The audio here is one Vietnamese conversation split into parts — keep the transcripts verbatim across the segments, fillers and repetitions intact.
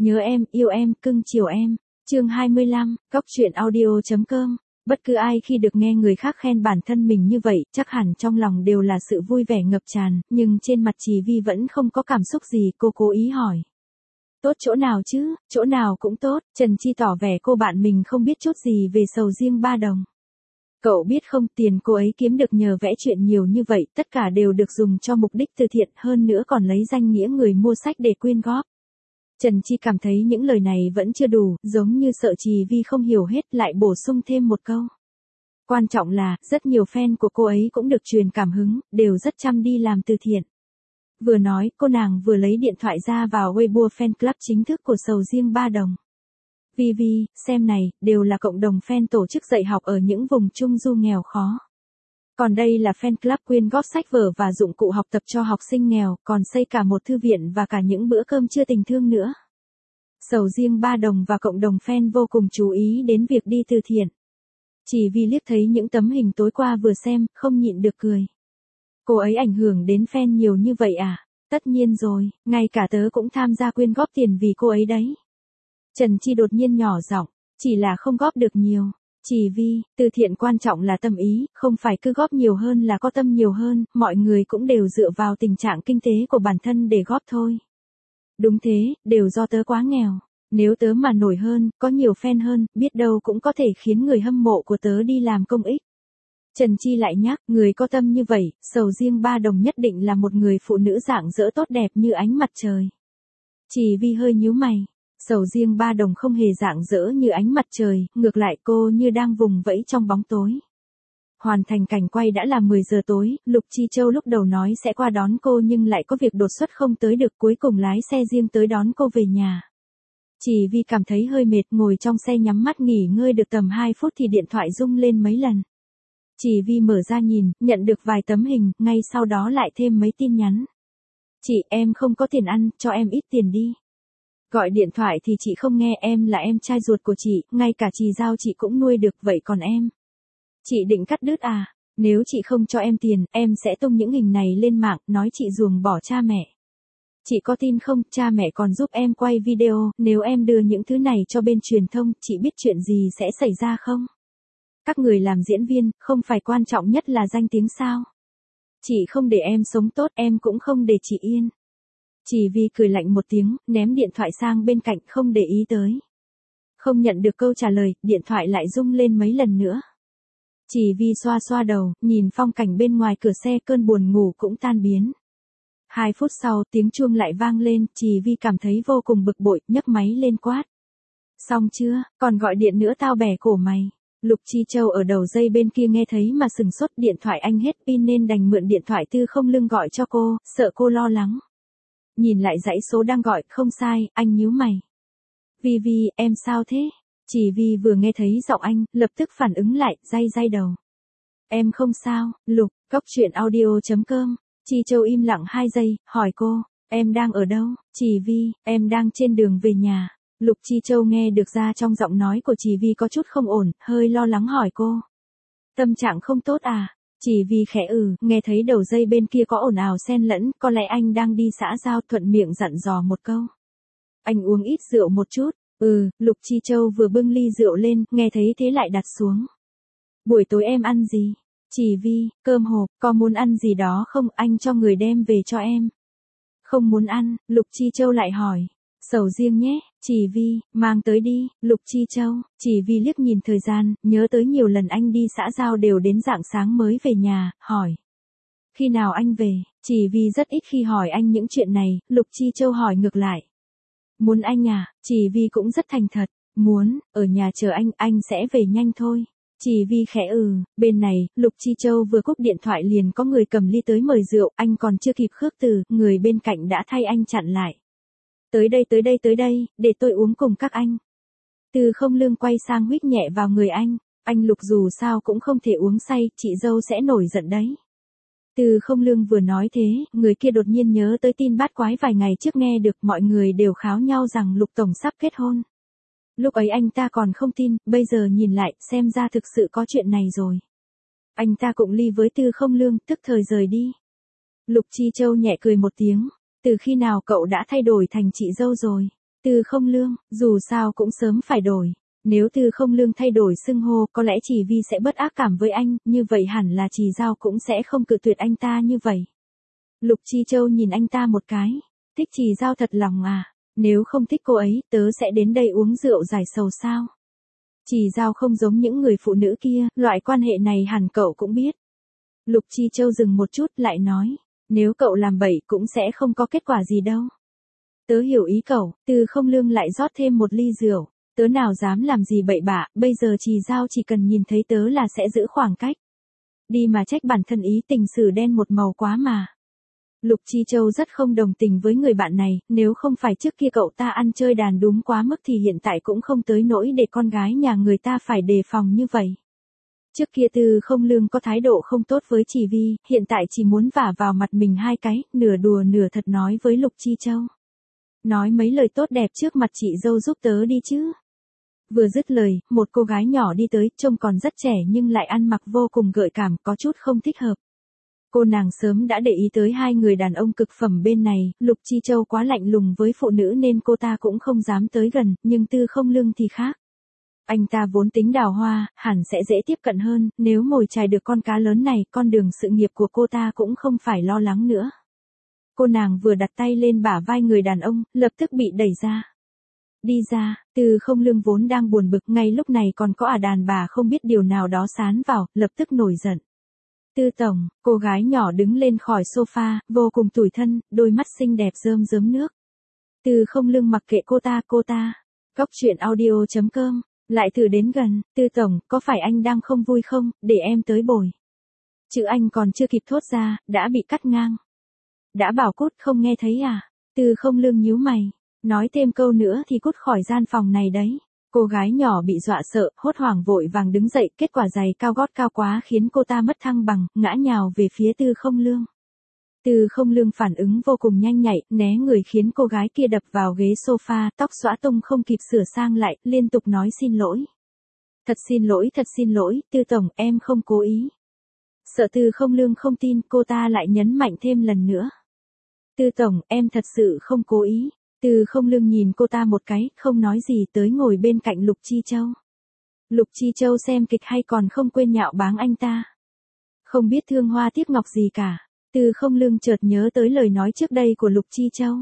Nhớ em, yêu em, cưng chiều em. Chương hai mươi lăm, góc truyện audio chấm com. Bất cứ ai khi được nghe người khác khen bản thân mình như vậy, chắc hẳn trong lòng đều là sự vui vẻ ngập tràn, nhưng trên mặt Trì Vi vẫn không có cảm xúc gì, cô cố ý hỏi. Tốt chỗ nào chứ, chỗ nào cũng tốt, Trần Chi tỏ vẻ cô bạn mình không biết chút gì về sầu riêng ba đồng. Cậu biết không, tiền cô ấy kiếm được nhờ vẽ chuyện nhiều như vậy, tất cả đều được dùng cho mục đích từ thiện, hơn nữa còn lấy danh nghĩa người mua sách để quyên góp. Trần Chi cảm thấy những lời này vẫn chưa đủ, giống như sợ Trì Vi không hiểu hết, lại bổ sung thêm một câu. Quan trọng là, rất nhiều fan của cô ấy cũng được truyền cảm hứng, đều rất chăm đi làm từ thiện. Vừa nói, cô nàng vừa lấy điện thoại ra vào Weibo fan club chính thức của sầu riêng ba đồng. Vi Vi, xem này, đều là cộng đồng fan tổ chức dạy học ở những vùng trung du nghèo khó. Còn đây là fan club quyên góp sách vở và dụng cụ học tập cho học sinh nghèo, còn xây cả một thư viện và cả những bữa cơm trưa tình thương nữa. Sầu riêng ba đồng và cộng đồng fan vô cùng chú ý đến việc đi từ thiện. Chỉ vì liếc thấy những tấm hình tối qua vừa xem, không nhịn được cười. Cô ấy ảnh hưởng đến fan nhiều như vậy à? Tất nhiên rồi, ngay cả tớ cũng tham gia quyên góp tiền vì cô ấy đấy. Trần Chi đột nhiên nhỏ giọng, chỉ là không góp được nhiều. Chỉ vì, từ thiện quan trọng là tâm ý, không phải cứ góp nhiều hơn là có tâm nhiều hơn, mọi người cũng đều dựa vào tình trạng kinh tế của bản thân để góp thôi. Đúng thế, đều do tớ quá nghèo. Nếu tớ mà nổi hơn, có nhiều fan hơn, biết đâu cũng có thể khiến người hâm mộ của tớ đi làm công ích. Trần Chi lại nhắc, người có tâm như vậy, sầu riêng ba đồng nhất định là một người phụ nữ dạng dỡ tốt đẹp như ánh mặt trời. Chỉ vì hơi nhíu mày. Sầu riêng ba đồng không hề rạng rỡ như ánh mặt trời, ngược lại cô như đang vùng vẫy trong bóng tối. Hoàn thành cảnh quay đã là mười giờ tối, Lục Chi Châu lúc đầu nói sẽ qua đón cô nhưng lại có việc đột xuất không tới được, cuối cùng lái xe riêng tới đón cô về nhà. Chỉ vì cảm thấy hơi mệt, ngồi trong xe nhắm mắt nghỉ ngơi được tầm hai phút thì điện thoại rung lên mấy lần. Chỉ vì mở ra nhìn, nhận được vài tấm hình, ngay sau đó lại thêm mấy tin nhắn. Chị, em không có tiền ăn, cho em ít tiền đi. Gọi điện thoại thì chị không nghe, em là em trai ruột của chị, ngay cả chị Giao chị cũng nuôi được, vậy còn em? Chị định cắt đứt à? Nếu chị không cho em tiền, em sẽ tung những hình này lên mạng, nói chị ruồng bỏ cha mẹ. Chị có tin không, cha mẹ còn giúp em quay video, nếu em đưa những thứ này cho bên truyền thông, chị biết chuyện gì sẽ xảy ra không? Các người làm diễn viên, không phải quan trọng nhất là danh tiếng sao? Chị không để em sống tốt, em cũng không để chị yên. Chỉ vì cười lạnh một tiếng, ném điện thoại sang bên cạnh, không để ý tới. Không nhận được câu trả lời, điện thoại lại rung lên mấy lần nữa. Chỉ vì xoa xoa đầu, nhìn phong cảnh bên ngoài cửa xe, cơn buồn ngủ cũng tan biến. Hai phút sau, tiếng chuông lại vang lên, Chỉ vì cảm thấy vô cùng bực bội, nhấc máy lên quát. Xong chưa, còn gọi điện nữa tao bẻ cổ mày. Lục Chi Châu ở đầu dây bên kia nghe thấy mà sừng sốt, điện thoại anh hết pin nên đành mượn điện thoại Tư Không Lưng gọi cho cô, sợ cô lo lắng. Nhìn lại dãy số đang gọi, không sai, anh nhíu mày. Vi Vi, em sao thế? Chỉ vì vừa nghe thấy giọng anh, lập tức phản ứng lại, day day đầu. Em không sao, Lục, góc truyện audio chấm com. Chi Châu im lặng hai giây, hỏi cô, em đang ở đâu? Chỉ Vi, em đang trên đường về nhà. Lục Chi Châu nghe được ra trong giọng nói của Chỉ Vi có chút không ổn, hơi lo lắng hỏi cô. Tâm trạng không tốt à? Chỉ vì khẽ ừ, nghe thấy đầu dây bên kia có ồn ào xen lẫn, có lẽ anh đang đi xã giao, thuận miệng dặn dò một câu. Anh uống ít rượu một chút, ừ, Lục Chi Châu vừa bưng ly rượu lên, nghe thấy thế lại đặt xuống. Buổi tối em ăn gì? Chỉ vì, cơm hộp, có muốn ăn gì đó không, anh cho người đem về cho em. Không muốn ăn, Lục Chi Châu lại hỏi. Sầu riêng nhé, Chỉ Vi, mang tới đi, Lục Chi Châu. Chỉ Vi liếc nhìn thời gian, nhớ tới nhiều lần anh đi xã giao đều đến rạng sáng mới về nhà, hỏi. Khi nào anh về? Chỉ Vi rất ít khi hỏi anh những chuyện này, Lục Chi Châu hỏi ngược lại. Muốn anh à? Chỉ Vi cũng rất thành thật, muốn, ở nhà chờ anh, anh sẽ về nhanh thôi. Chỉ Vi khẽ ừ, bên này, Lục Chi Châu vừa cúp điện thoại liền có người cầm ly tới mời rượu, anh còn chưa kịp khước từ, người bên cạnh đã thay anh chặn lại. Tới đây tới đây tới đây, để tôi uống cùng các anh. Từ Không Lương quay sang huýt nhẹ vào người anh, anh Lục dù sao cũng không thể uống say, chị dâu sẽ nổi giận đấy. Từ Không Lương vừa nói thế, người kia đột nhiên nhớ tới tin bát quái vài ngày trước nghe được, mọi người đều kháo nhau rằng Lục Tổng sắp kết hôn. Lúc ấy anh ta còn không tin, bây giờ nhìn lại, xem ra thực sự có chuyện này rồi. Anh ta cũng ly với Từ Không Lương, tức thời rời đi. Lục Chi Châu nhẹ cười một tiếng. Từ khi nào cậu đã thay đổi thành chị dâu rồi? Từ Không Lương, dù sao cũng sớm phải đổi. Nếu Từ Không Lương thay đổi xưng hô, có lẽ Chỉ Vi sẽ bớt ác cảm với anh, như vậy hẳn là Chỉ Giao cũng sẽ không cự tuyệt anh ta như vậy. Lục Chi Châu nhìn anh ta một cái. Thích Chỉ Giao thật lòng à? Nếu không thích cô ấy, tớ sẽ đến đây uống rượu giải sầu sao? Chỉ Giao không giống những người phụ nữ kia, loại quan hệ này hẳn cậu cũng biết. Lục Chi Châu dừng một chút lại nói, nếu cậu làm bậy cũng sẽ không có kết quả gì đâu. Tớ hiểu ý cậu. Từ Không Lương lại rót thêm một ly rượu. Tớ nào dám làm gì bậy bạ, bây giờ Chỉ Giao chỉ cần nhìn thấy tớ là sẽ giữ khoảng cách. Đi mà trách bản thân ý tình sử đen một màu quá mà. Lục Chi Châu rất không đồng tình với người bạn này, nếu không phải trước kia cậu ta ăn chơi đàn đúng quá mức thì hiện tại cũng không tới nỗi để con gái nhà người ta phải đề phòng như vậy. Trước kia Từ Không Lương có thái độ không tốt với Chỉ Vi, hiện tại chỉ muốn vả vào mặt mình hai cái, nửa đùa nửa thật nói với Lục Chi Châu. Nói mấy lời tốt đẹp trước mặt chị dâu giúp tớ đi chứ. Vừa dứt lời, một cô gái nhỏ đi tới, trông còn rất trẻ nhưng lại ăn mặc vô cùng gợi cảm, có chút không thích hợp. Cô nàng sớm đã để ý tới hai người đàn ông cực phẩm bên này, Lục Chi Châu quá lạnh lùng với phụ nữ nên cô ta cũng không dám tới gần, nhưng Từ Không Lương thì khác. Anh ta vốn tính đào hoa, hẳn sẽ dễ tiếp cận hơn, nếu mồi chài được con cá lớn này, con đường sự nghiệp của cô ta cũng không phải lo lắng nữa. Cô nàng vừa đặt tay lên bả vai người đàn ông, lập tức bị đẩy ra. Đi ra. Từ Không Lương vốn đang buồn bực, ngay lúc này còn có ả đàn bà không biết điều nào đó sán vào, lập tức nổi giận. Tư tổng, cô gái nhỏ đứng lên khỏi sofa, vô cùng tủi thân, đôi mắt xinh đẹp rơm rớm nước. Từ Không Lương mặc kệ cô ta, cô ta. Cóc truyện audio chấm com, lại thử đến gần, Tư tổng, có phải anh đang không vui không, để em tới bồi. Chữ anh còn chưa kịp thốt ra, đã bị cắt ngang. Đã bảo cút không nghe thấy à? Từ Không Lương nhíu mày. Nói thêm câu nữa thì cút khỏi gian phòng này đấy. Cô gái nhỏ bị dọa sợ, hốt hoảng vội vàng đứng dậy, kết quả giày cao gót cao quá khiến cô ta mất thăng bằng, ngã nhào về phía Từ Không Lương. Từ Không Lương phản ứng vô cùng nhanh nhạy, né người khiến cô gái kia đập vào ghế sofa, tóc xõa tung không kịp sửa sang lại, liên tục nói xin lỗi. Thật xin lỗi, thật xin lỗi, Tư tổng, em không cố ý. Sợ Từ Không Lương không tin, cô ta lại nhấn mạnh thêm lần nữa. Tư tổng, em thật sự không cố ý. Từ Không Lương nhìn cô ta một cái, không nói gì tới ngồi bên cạnh Lục Chi Châu. Lục Chi Châu xem kịch hay còn không quên nhạo báng anh ta. Không biết thương hoa tiếc ngọc gì cả. Từ Không Lương chợt nhớ tới lời nói trước đây của Lục Chi Châu.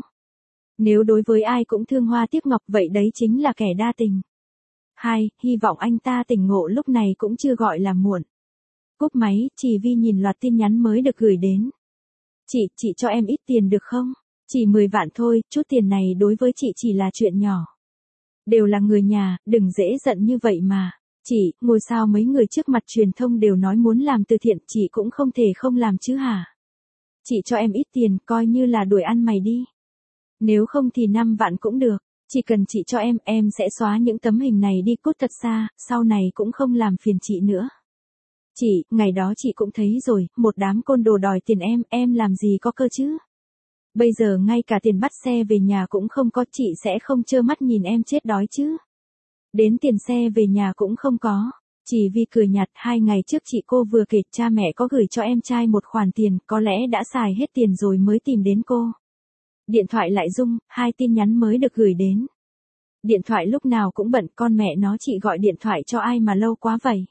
Nếu đối với ai cũng thương hoa tiếc ngọc vậy đấy chính là kẻ đa tình. Hai, hy vọng anh ta tỉnh ngộ lúc này cũng chưa gọi là muộn. Cúp máy, Chỉ Vi nhìn loạt tin nhắn mới được gửi đến. Chị, chị cho em ít tiền được không? Chỉ mười vạn thôi, chút tiền này đối với chị chỉ là chuyện nhỏ. Đều là người nhà, đừng dễ giận như vậy mà. Chị, ngôi sao mấy người trước mặt truyền thông đều nói muốn làm từ thiện, chị cũng không thể không làm chứ hả? Chị cho em ít tiền, coi như là đuổi ăn mày đi. Nếu không thì năm vạn cũng được. Chỉ cần chị cho em, em sẽ xóa những tấm hình này đi cút thật xa, sau này cũng không làm phiền chị nữa. Chị, ngày đó chị cũng thấy rồi, một đám côn đồ đòi tiền em, em làm gì có cơ chứ? Bây giờ ngay cả tiền bắt xe về nhà cũng không có, chị sẽ không trơ mắt nhìn em chết đói chứ. Đến tiền xe về nhà cũng không có. Chỉ Vi cười nhạt, hai ngày trước chị cô vừa kể cha mẹ có gửi cho em trai một khoản tiền, có lẽ đã xài hết tiền rồi mới tìm đến cô. Điện thoại lại rung, hai tin nhắn mới được gửi đến. Điện thoại lúc nào cũng bận, con mẹ nó chị gọi điện thoại cho ai mà lâu quá vậy.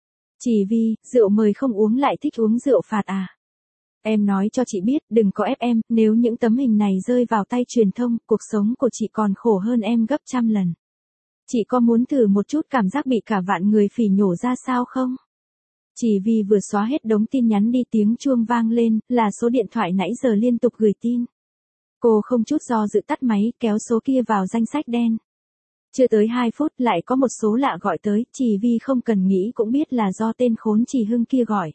Chỉ Vi, rượu mời không uống lại thích uống rượu phạt à? Em nói cho chị biết, đừng có ép em, nếu những tấm hình này rơi vào tay truyền thông, cuộc sống của chị còn khổ hơn em gấp trăm lần. Chị có muốn thử một chút cảm giác bị cả vạn người phỉ nhổ ra sao không? Chỉ vì vừa xóa hết đống tin nhắn đi, tiếng chuông vang lên, là số điện thoại nãy giờ liên tục gửi tin. Cô không chút do dự tắt máy, kéo số kia vào danh sách đen. Chưa tới hai phút lại có một số lạ gọi tới, Chỉ Vi không cần nghĩ cũng biết là do tên khốn Chỉ Hưng kia gọi.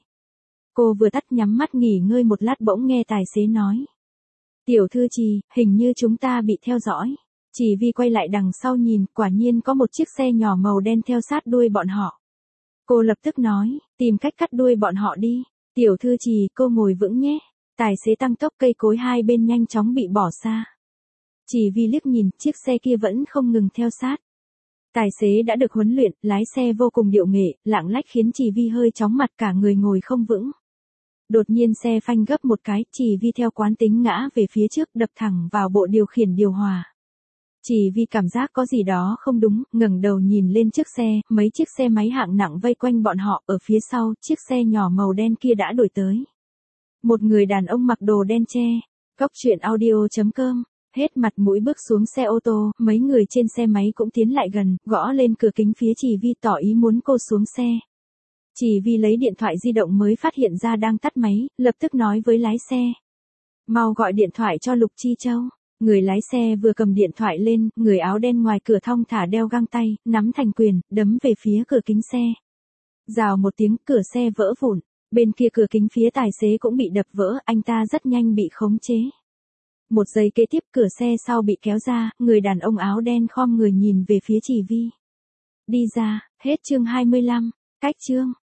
Cô vừa tắt nhắm mắt nghỉ ngơi một lát bỗng nghe tài xế nói. Tiểu thư Trì, hình như chúng ta bị theo dõi. Chỉ Vi quay lại đằng sau nhìn, quả nhiên có một chiếc xe nhỏ màu đen theo sát đuôi bọn họ. Cô lập tức nói, tìm cách cắt đuôi bọn họ đi. Tiểu thư Trì, cô ngồi vững nhé. Tài xế tăng tốc, cây cối hai bên nhanh chóng bị bỏ xa. Chỉ Vi liếc nhìn, chiếc xe kia vẫn không ngừng theo sát. Tài xế đã được huấn luyện, lái xe vô cùng điệu nghệ, lạng lách khiến Chỉ Vi hơi chóng mặt, cả người ngồi không vững. Đột nhiên xe phanh gấp một cái, Chỉ Vi theo quán tính ngã về phía trước, đập thẳng vào bộ điều khiển điều hòa. Chỉ vì cảm giác có gì đó không đúng, ngẩng đầu nhìn lên chiếc xe, mấy chiếc xe máy hạng nặng vây quanh bọn họ, ở phía sau, chiếc xe nhỏ màu đen kia đã đuổi tới. Một người đàn ông mặc đồ đen che. Góc truyện audio chấm com. Hết mặt mũi bước xuống xe ô tô, mấy người trên xe máy cũng tiến lại gần, gõ lên cửa kính phía Chỉ Vi tỏ ý muốn cô xuống xe. Chỉ Vi lấy điện thoại di động mới phát hiện ra đang tắt máy, lập tức nói với lái xe. Mau gọi điện thoại cho Lục Chi Châu. Người lái xe vừa cầm điện thoại lên, người áo đen ngoài cửa thong thả đeo găng tay, nắm thành quyền, đấm về phía cửa kính xe. Rào một tiếng, cửa xe vỡ vụn. Bên kia cửa kính phía tài xế cũng bị đập vỡ, anh ta rất nhanh bị khống chế. Một giây kế tiếp cửa xe sau bị kéo ra, người đàn ông áo đen khom người nhìn về phía Chỉ Vi. Đi ra, hết chương hai mươi lăm, cách chương.